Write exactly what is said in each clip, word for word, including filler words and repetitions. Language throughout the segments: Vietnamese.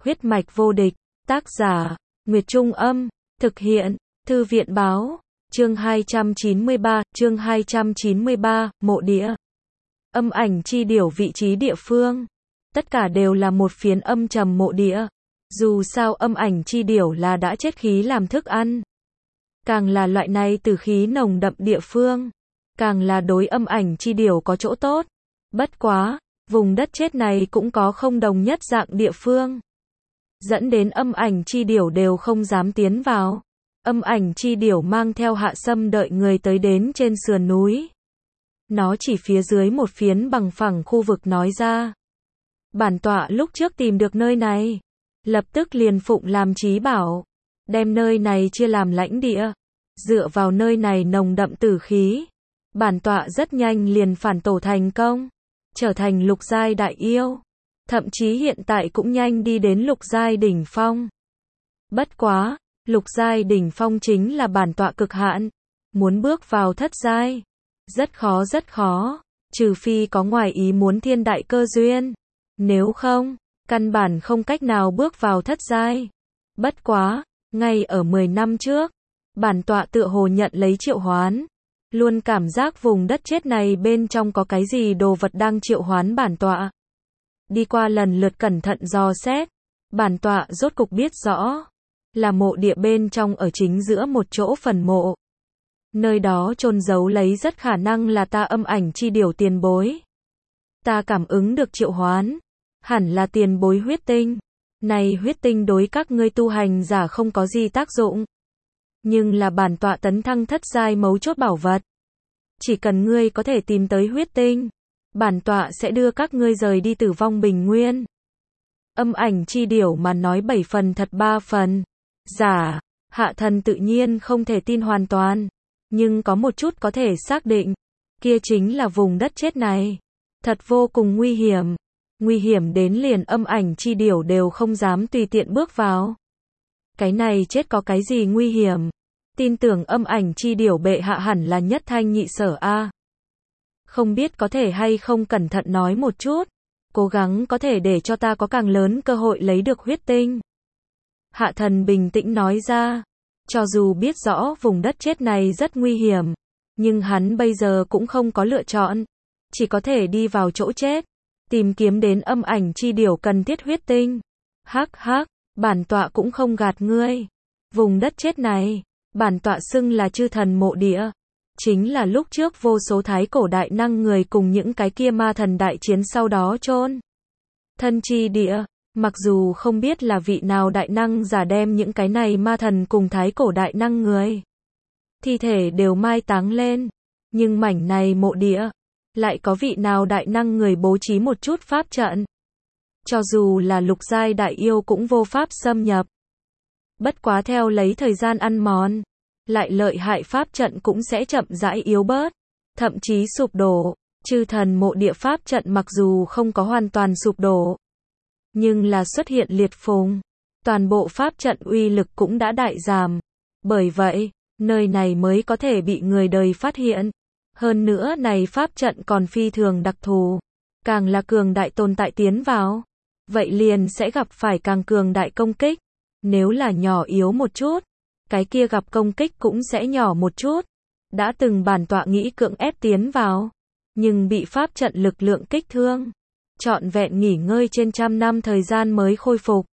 Huyết mạch vô địch, tác giả, Nguyệt Trung Âm, thực hiện, Thư viện Báo, chương hai trăm chín mươi ba, chương hai trăm chín mươi ba, mộ địa. Âm ảnh chi điểu vị trí địa phương. Tất cả đều là một phiến âm trầm mộ địa. Dù sao âm ảnh chi điểu là đã chết khí làm thức ăn. Càng là loại này tử khí nồng đậm địa phương, càng là đối âm ảnh chi điểu có chỗ tốt. Bất quá, vùng đất chết này cũng có không đồng nhất dạng địa phương. Dẫn đến âm ảnh chi điểu đều không dám tiến vào. Âm ảnh chi điểu mang theo Hạ Sâm đợi người tới đến trên sườn núi. Nó chỉ phía dưới một phiến bằng phẳng khu vực nói ra. Bản tọa lúc trước tìm được nơi này, lập tức liền phụng làm chí bảo, đem nơi này chia làm lãnh địa. Dựa vào nơi này nồng đậm tử khí, bản tọa rất nhanh liền phản tổ thành công, trở thành lục giai đại yêu. Thậm chí hiện tại cũng nhanh đi đến lục giai đỉnh phong. Bất quá, lục giai đỉnh phong chính là bản tọa cực hạn. Muốn bước vào thất giai, rất khó rất khó, trừ phi có ngoài ý muốn thiên đại cơ duyên. Nếu không, căn bản không cách nào bước vào thất giai. Bất quá, ngay ở mười năm trước, bản tọa tựa hồ nhận lấy triệu hoán. Luôn cảm giác vùng đất chết này bên trong có cái gì đồ vật đang triệu hoán bản tọa. Đi qua lần lượt cẩn thận dò xét, bản tọa rốt cục biết rõ, là mộ địa bên trong ở chính giữa một chỗ phần mộ. Nơi đó chôn giấu lấy rất khả năng là ta âm ảnh chi điểu tiền bối. Ta cảm ứng được triệu hoán, hẳn là tiền bối huyết tinh. Này huyết tinh đối các ngươi tu hành giả không có gì tác dụng, nhưng là bản tọa tấn thăng thất giai mấu chốt bảo vật. Chỉ cần ngươi có thể tìm tới huyết tinh, bản tọa sẽ đưa các ngươi rời đi tử vong bình nguyên. Âm ảnh chi điểu mà nói bảy phần thật ba phần giả. Hạ thần tự nhiên không thể tin hoàn toàn, nhưng có một chút có thể xác định, kia chính là vùng đất chết này thật vô cùng nguy hiểm, nguy hiểm đến liền âm ảnh chi điểu đều không dám tùy tiện bước vào. Cái này chết có cái gì nguy hiểm? Tin tưởng âm ảnh chi điểu bệ hạ hẳn là nhất thanh nhị sở a. Không biết có thể hay không cẩn thận nói một chút, cố gắng có thể để cho ta có càng lớn cơ hội lấy được huyết tinh. Hạ thần bình tĩnh nói ra, cho dù biết rõ vùng đất chết này rất nguy hiểm, nhưng hắn bây giờ cũng không có lựa chọn, chỉ có thể đi vào chỗ chết, tìm kiếm đến âm ảnh chi điểu cần thiết huyết tinh. Hắc hắc, bản tọa cũng không gạt ngươi. Vùng đất chết này, bản tọa xưng là chư thần mộ địa. Chính là lúc trước vô số thái cổ đại năng người cùng những cái kia ma thần đại chiến sau đó chôn thân chi địa. Mặc dù không biết là vị nào đại năng giả đem những cái này ma thần cùng thái cổ đại năng người thi thể đều mai táng lên, nhưng mảnh này mộ địa, lại có vị nào đại năng người bố trí một chút pháp trận. Cho dù là lục giai đại yêu cũng vô pháp xâm nhập. Bất quá theo lấy thời gian ăn mòn, lại lợi hại pháp trận cũng sẽ chậm rãi yếu bớt, thậm chí sụp đổ. Chư thần mộ địa pháp trận mặc dù không có hoàn toàn sụp đổ, nhưng là xuất hiện liệt phùng, toàn bộ pháp trận uy lực cũng đã đại giảm. Bởi vậy, nơi này mới có thể bị người đời phát hiện. Hơn nữa này pháp trận còn phi thường đặc thù, càng là cường đại tồn tại tiến vào, vậy liền sẽ gặp phải càng cường đại công kích. Nếu là nhỏ yếu một chút, cái kia gặp công kích cũng sẽ nhỏ một chút. Đã từng bản tọa nghĩ cưỡng ép tiến vào, nhưng bị pháp trận lực lượng kích thương, trọn vẹn nghỉ ngơi trên trăm năm thời gian mới khôi phục.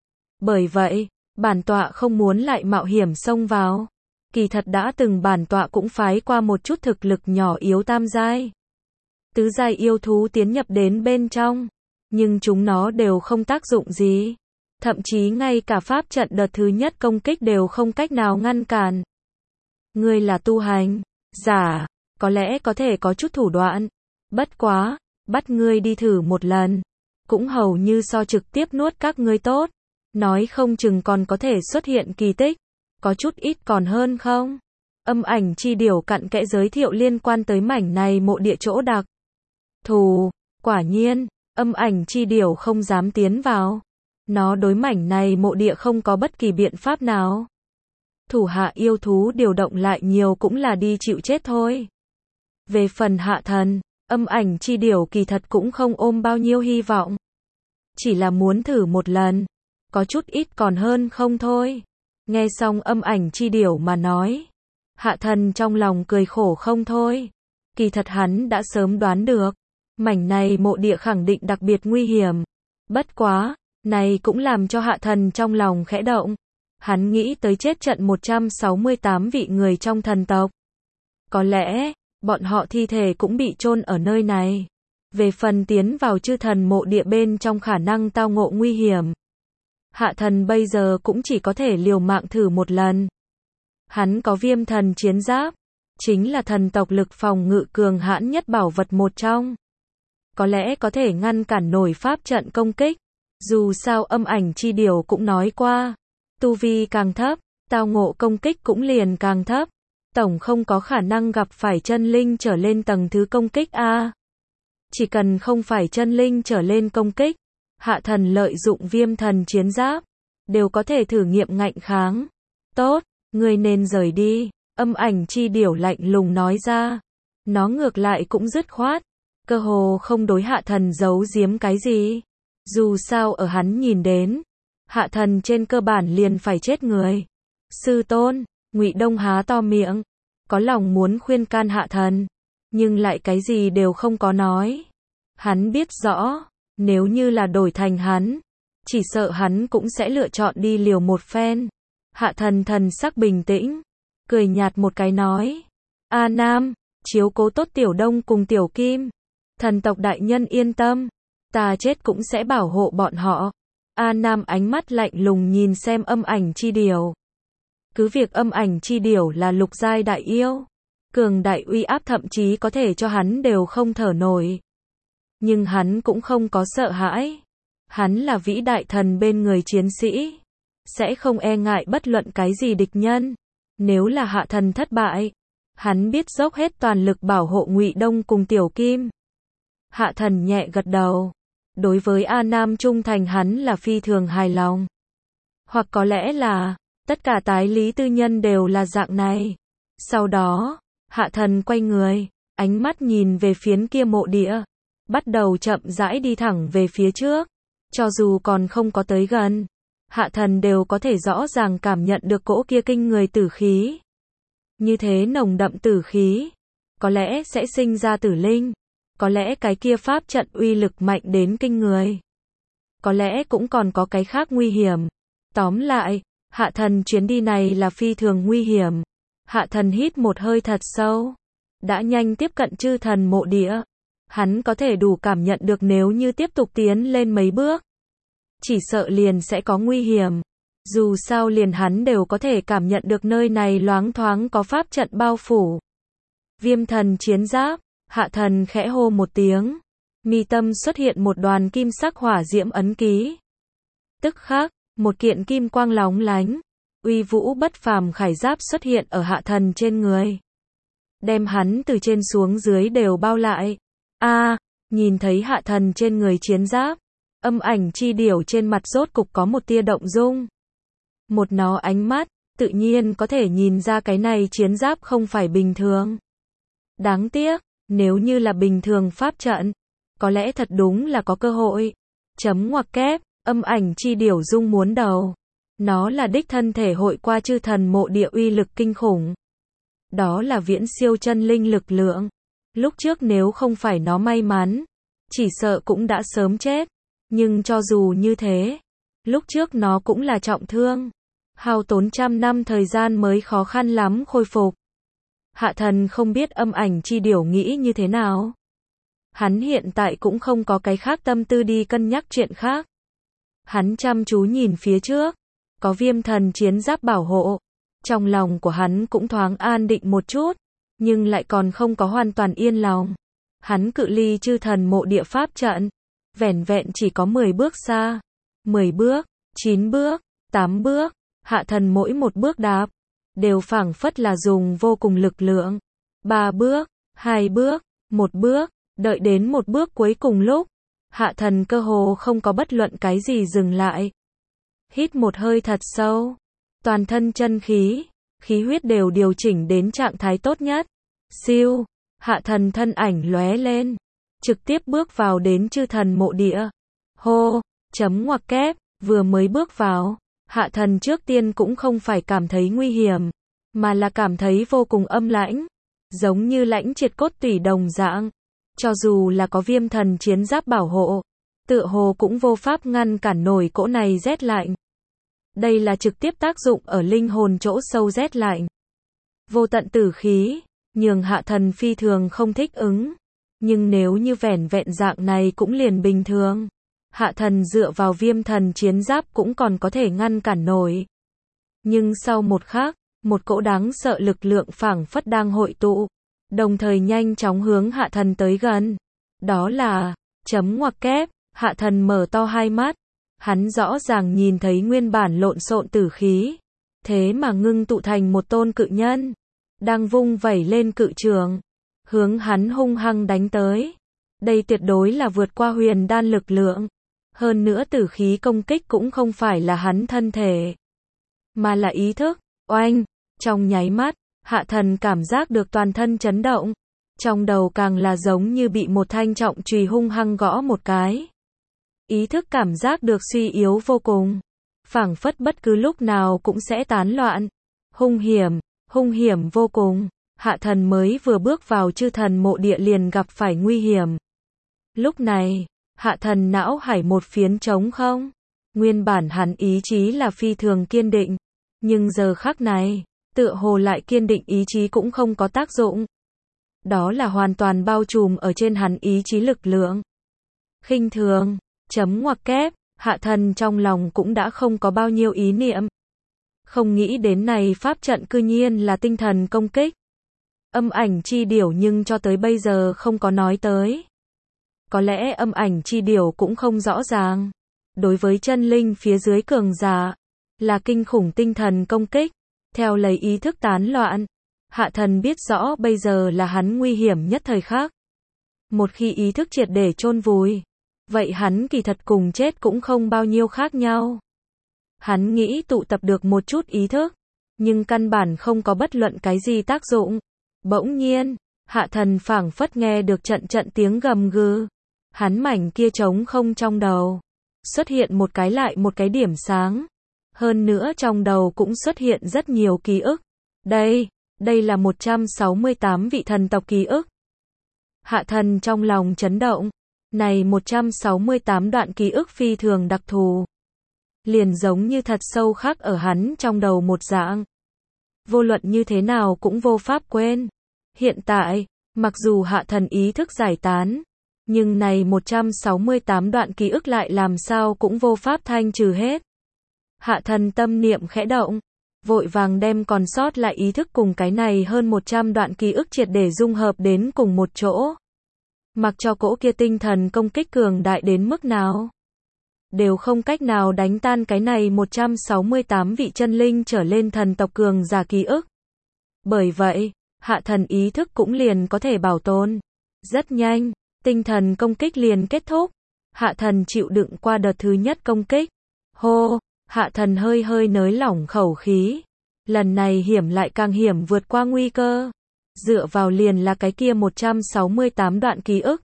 Bởi vậy, bản tọa không muốn lại mạo hiểm xông vào. Kỳ thật đã từng bản tọa cũng phái qua một chút thực lực nhỏ yếu tam giai, tứ giai yêu thú tiến nhập đến bên trong, nhưng chúng nó đều không tác dụng gì. Thậm chí ngay cả pháp trận đợt thứ nhất công kích đều không cách nào ngăn cản. Ngươi là tu hành giả, có lẽ có thể có chút thủ đoạn. Bất quá, bắt ngươi đi thử một lần, cũng hầu như so trực tiếp nuốt các ngươi tốt. Nói không chừng còn có thể xuất hiện kỳ tích. Có chút ít còn hơn không? Âm ảnh chi điểu cặn kẽ giới thiệu liên quan tới mảnh này mộ địa chỗ đặc thù. Quả nhiên, âm ảnh chi điểu không dám tiến vào. Nó đối mảnh này mộ địa không có bất kỳ biện pháp nào. Thủ hạ yêu thú điều động lại nhiều cũng là đi chịu chết thôi. Về phần hạ thần, âm ảnh chi điểu kỳ thật cũng không ôm bao nhiêu hy vọng. Chỉ là muốn thử một lần, có chút ít còn hơn không thôi. Nghe xong âm ảnh chi điểu mà nói, Hạ Thần trong lòng cười khổ không thôi. Kỳ thật hắn đã sớm đoán được, mảnh này mộ địa khẳng định đặc biệt nguy hiểm. Bất quá, này cũng làm cho Hạ Thần trong lòng khẽ động. Hắn nghĩ tới chết trận một trăm sáu mươi tám vị người trong thần tộc. Có lẽ, bọn họ thi thể cũng bị chôn ở nơi này. Về phần tiến vào chư thần mộ địa bên trong khả năng tao ngộ nguy hiểm, Hạ Thần bây giờ cũng chỉ có thể liều mạng thử một lần. Hắn có viêm thần chiến giáp, chính là thần tộc lực phòng ngự cường hãn nhất bảo vật một trong. Có lẽ có thể ngăn cản nổi pháp trận công kích. Dù sao âm ảnh chi điểu cũng nói qua, tu vi càng thấp, tao ngộ công kích cũng liền càng thấp. Tổng không có khả năng gặp phải chân linh trở lên tầng thứ công kích a. Chỉ cần không phải chân linh trở lên công kích, Hạ Thần lợi dụng viêm thần chiến giáp, đều có thể thử nghiệm ngạnh kháng. Tốt, ngươi nên rời đi, âm ảnh chi điểu lạnh lùng nói ra. Nó ngược lại cũng dứt khoát, cơ hồ không đối Hạ Thần giấu giếm cái gì. Dù sao ở hắn nhìn đến, Hạ Thần trên cơ bản liền phải chết người. Sư tôn, Ngụy Đông há to miệng, có lòng muốn khuyên can Hạ Thần, nhưng lại cái gì đều không có nói. Hắn biết rõ, nếu như là đổi thành hắn, chỉ sợ hắn cũng sẽ lựa chọn đi liều một phen. Hạ Thần thần sắc bình tĩnh, cười nhạt một cái nói, A Nam, chiếu cố tốt Tiểu Đông cùng Tiểu Kim. Thần tộc đại nhân yên tâm, ta chết cũng sẽ bảo hộ bọn họ. A Nam ánh mắt lạnh lùng nhìn xem âm ảnh chi điểu. Cứ việc âm ảnh chi điểu là lục giai đại yêu, cường đại uy áp thậm chí có thể cho hắn đều không thở nổi. Nhưng hắn cũng không có sợ hãi. Hắn là vĩ đại thần bên người chiến sĩ, sẽ không e ngại bất luận cái gì địch nhân. Nếu là Hạ Thần thất bại, hắn biết dốc hết toàn lực bảo hộ Ngụy Đông cùng Tiểu Kim. Hạ Thần nhẹ gật đầu. Đối với A Nam trung thành hắn là phi thường hài lòng. Hoặc có lẽ là, tất cả tái lý tư nhân đều là dạng này. Sau đó, Hạ Thần quay người, ánh mắt nhìn về phiến kia mộ địa, bắt đầu chậm rãi đi thẳng về phía trước. Cho dù còn không có tới gần, Hạ Thần đều có thể rõ ràng cảm nhận được cỗ kia kinh người tử khí. Như thế nồng đậm tử khí, có lẽ sẽ sinh ra tử linh. Có lẽ cái kia pháp trận uy lực mạnh đến kinh người. Có lẽ cũng còn có cái khác nguy hiểm. Tóm lại, Hạ Thần chuyến đi này là phi thường nguy hiểm. Hạ Thần hít một hơi thật sâu. Đã nhanh tiếp cận chư thần mộ địa. Hắn có thể đủ cảm nhận được nếu như tiếp tục tiến lên mấy bước, chỉ sợ liền sẽ có nguy hiểm. Dù sao liền hắn đều có thể cảm nhận được nơi này loáng thoáng có pháp trận bao phủ. Viêm thần chiến giáp. Hạ Thần khẽ hô một tiếng, mi tâm xuất hiện một đoàn kim sắc hỏa diễm ấn ký. Tức khắc, một kiện kim quang lóng lánh, uy vũ bất phàm khải giáp xuất hiện ở Hạ Thần trên người, đem hắn từ trên xuống dưới đều bao lại. A, à, nhìn thấy Hạ Thần trên người chiến giáp, âm ảnh chi điểu trên mặt rốt cục có một tia động dung. Một nó ánh mắt, tự nhiên có thể nhìn ra cái này chiến giáp không phải bình thường. Đáng tiếc, nếu như là bình thường pháp trận, có lẽ thật đúng là có cơ hội. Chấm ngoặc kép, âm ảnh chi điểu rung muốn đầu. Nó là đích thân thể hội qua chư thần mộ địa uy lực kinh khủng. Đó là viễn siêu chân linh lực lượng. Lúc trước nếu không phải nó may mắn, chỉ sợ cũng đã sớm chết. Nhưng cho dù như thế, lúc trước nó cũng là trọng thương. Hao tốn trăm năm thời gian mới khó khăn lắm khôi phục. Hạ Thần không biết âm ảnh chi điểu nghĩ như thế nào. Hắn hiện tại cũng không có cái khác tâm tư đi cân nhắc chuyện khác. Hắn chăm chú nhìn phía trước, có viêm thần chiến giáp bảo hộ. Trong lòng của hắn cũng thoáng an định một chút, nhưng lại còn không có hoàn toàn yên lòng. Hắn cự ly chư thần mộ địa pháp trận, vẻn vẹn chỉ có mười bước xa. mười bước, chín bước, tám bước, Hạ Thần mỗi một bước đạp đều phảng phất là dùng vô cùng lực lượng. Ba bước, hai bước, một bước, đợi đến một bước cuối cùng lúc, Hạ Thần cơ hồ không có bất luận cái gì dừng lại. Hít một hơi thật sâu, toàn thân chân khí, khí huyết đều điều chỉnh đến trạng thái tốt nhất. Siêu, Hạ Thần thân ảnh lóe lên, trực tiếp bước vào đến chư thần mộ địa. Hô, chấm ngoặc kép, Vừa mới bước vào, Hạ Thần trước tiên cũng không phải cảm thấy nguy hiểm, mà là cảm thấy vô cùng âm lãnh, giống như lãnh triệt cốt tủy đồng dạng. Cho dù là có viêm thần chiến giáp bảo hộ, tựa hồ cũng vô pháp ngăn cản nổi cỗ này rét lạnh. Đây là trực tiếp tác dụng ở linh hồn chỗ sâu rét lạnh. Vô tận tử khí, nhường Hạ Thần phi thường không thích ứng. Nhưng nếu như vẻn vẹn dạng này cũng liền bình thường. Hạ Thần dựa vào viêm thần chiến giáp cũng còn có thể ngăn cản nổi. Nhưng sau một khắc, một cỗ đáng sợ lực lượng phảng phất đang hội tụ, đồng thời nhanh chóng hướng Hạ Thần tới gần. Đó là, chấm ngoặc kép, Hạ Thần mở to hai mắt. Hắn rõ ràng nhìn thấy nguyên bản lộn xộn tử khí. Thế mà ngưng tụ thành một tôn cự nhân. Đang vung vẩy lên cự trường. Hướng hắn hung hăng đánh tới. Đây tuyệt đối là vượt qua huyền đan lực lượng. Hơn nữa tử khí công kích cũng không phải là hắn thân thể, mà là ý thức. Oanh! Trong nháy mắt, Hạ Thần cảm giác được toàn thân chấn động. Trong đầu càng là giống như bị một thanh trọng chùy hung hăng gõ một cái. Ý thức cảm giác được suy yếu vô cùng. Phảng phất bất cứ lúc nào cũng sẽ tán loạn. Hung hiểm, hung hiểm vô cùng. Hạ Thần mới vừa bước vào chư thần mộ địa liền gặp phải nguy hiểm. Lúc này, Hạ Thần não hải một phiến trống không. Nguyên bản hắn ý chí là phi thường kiên định. Nhưng giờ khắc này, tựa hồ lại kiên định ý chí cũng không có tác dụng. Đó là hoàn toàn bao trùm ở trên hắn ý chí lực lượng. Khinh thường, chấm ngoặc kép, Hạ Thần trong lòng cũng đã không có bao nhiêu ý niệm. Không nghĩ đến này pháp trận cư nhiên là tinh thần công kích. Âm ảnh chi điểu nhưng cho tới bây giờ không có nói tới. Có lẽ âm ảnh chi điểu cũng không rõ ràng. Đối với chân linh phía dưới cường giả, là kinh khủng tinh thần công kích, theo lấy ý thức tán loạn. Hạ Thần biết rõ bây giờ là hắn nguy hiểm nhất thời khắc. Một khi ý thức triệt để chôn vùi, vậy hắn kỳ thật cùng chết cũng không bao nhiêu khác nhau. Hắn nghĩ tụ tập được một chút ý thức, nhưng căn bản không có bất luận cái gì tác dụng. Bỗng nhiên, Hạ Thần phảng phất nghe được trận trận tiếng gầm gừ. Hắn mảnh kia trống không trong đầu, xuất hiện một cái lại một cái điểm sáng. Hơn nữa trong đầu cũng xuất hiện rất nhiều ký ức. Đây, đây là một trăm sáu mươi tám vị thần tộc ký ức. Hạ Thần trong lòng chấn động. Này một trăm sáu mươi tám đoạn ký ức phi thường đặc thù. Liền giống như thật sâu khắc ở hắn trong đầu một dạng. Vô luận như thế nào cũng vô pháp quên. Hiện tại, mặc dù Hạ Thần ý thức giải tán, nhưng này một trăm sáu mươi tám đoạn ký ức lại làm sao cũng vô pháp thanh trừ hết. Hạ Thần tâm niệm khẽ động, vội vàng đem còn sót lại ý thức cùng cái này hơn một trăm đoạn ký ức triệt để dung hợp đến cùng một chỗ. Mặc cho cỗ kia tinh thần công kích cường đại đến mức nào, đều không cách nào đánh tan cái này một trăm sáu mươi tám vị chân linh trở lên thần tộc cường giả ký ức. Bởi vậy, Hạ Thần ý thức cũng liền có thể bảo tồn. Rất nhanh, tinh thần công kích liền kết thúc. Hạ Thần chịu đựng qua đợt thứ nhất công kích. Hô, Hạ Thần hơi hơi nới lỏng khẩu khí. Lần này hiểm lại càng hiểm vượt qua nguy cơ. Dựa vào liền là cái kia một trăm sáu mươi tám đoạn ký ức.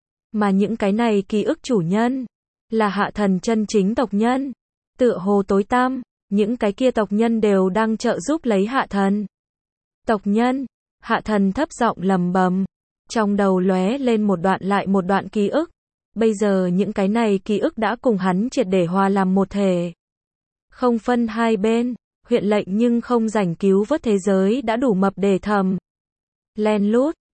Mà những cái này ký ức chủ nhân, là Hạ Thần chân chính tộc nhân. Tựa hồ tối tăm, những cái kia tộc nhân đều đang trợ giúp lấy Hạ Thần. Tộc nhân, Hạ Thần thấp giọng lầm bầm. Trong đầu lóe lên một đoạn lại một đoạn ký ức. Bây giờ những cái này ký ức đã cùng hắn triệt để hòa làm một thể. Không phân hai bên, huyện lệnh nhưng không rảnh cứu vớt thế giới đã đủ mập để thầm. Len lút,